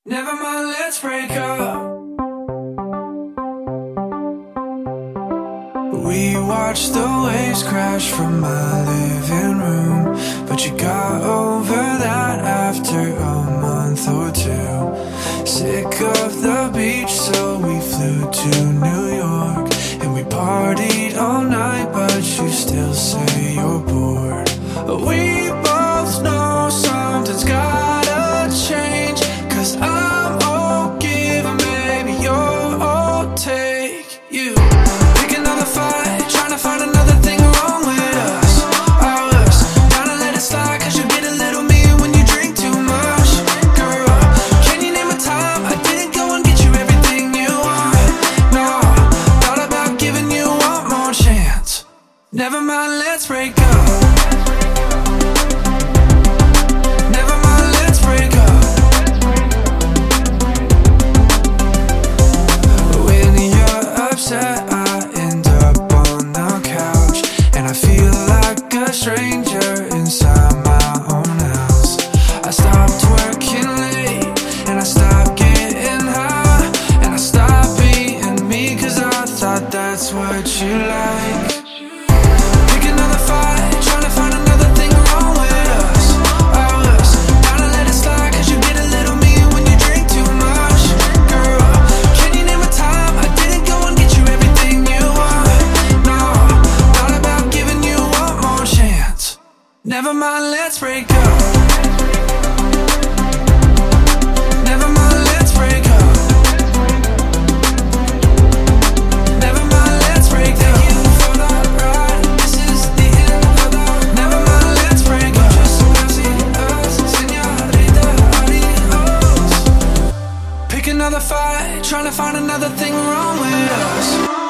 Never mind, let's break up. We watched the waves crash from my living room, but you got over that after a month or two. Sick of the beach, so we flew to New York, and we partied all night, but you still say you're bored. We both know something's gotta change, 'cause I'm all give and maybe you're all take. You pick another fight, trying to find another thing wrong with us. Us, gotta let it slide, 'cause you get a little mean when you drink too much. Girl, can you name a time I didn't go and get you everything you want? No, thought about giving you one more chance. Never mind, let's break up. Never mind, let's break up. When you're upset, I end up on the couch, and I feel like a stranger inside my own house. I stopped working late, and I stopped getting high, and I stopped being me, 'cause I thought that's what you like. Pick another fight, trying to find another thing wrong with us. Us, gotta let it slide, 'cause you get a little mean when you drink too much. Girl, can you name a time I didn't go and get you everything you want? No, thought about giving you one more chance. Never mind, let's break up. Never mind, let's break up. Never mind, let's break up. Thank you for the ride, this is the end of the. Never mind, let's break up. Just see us, señorita, adios. Pick another fight, trying to find another thing wrong with us.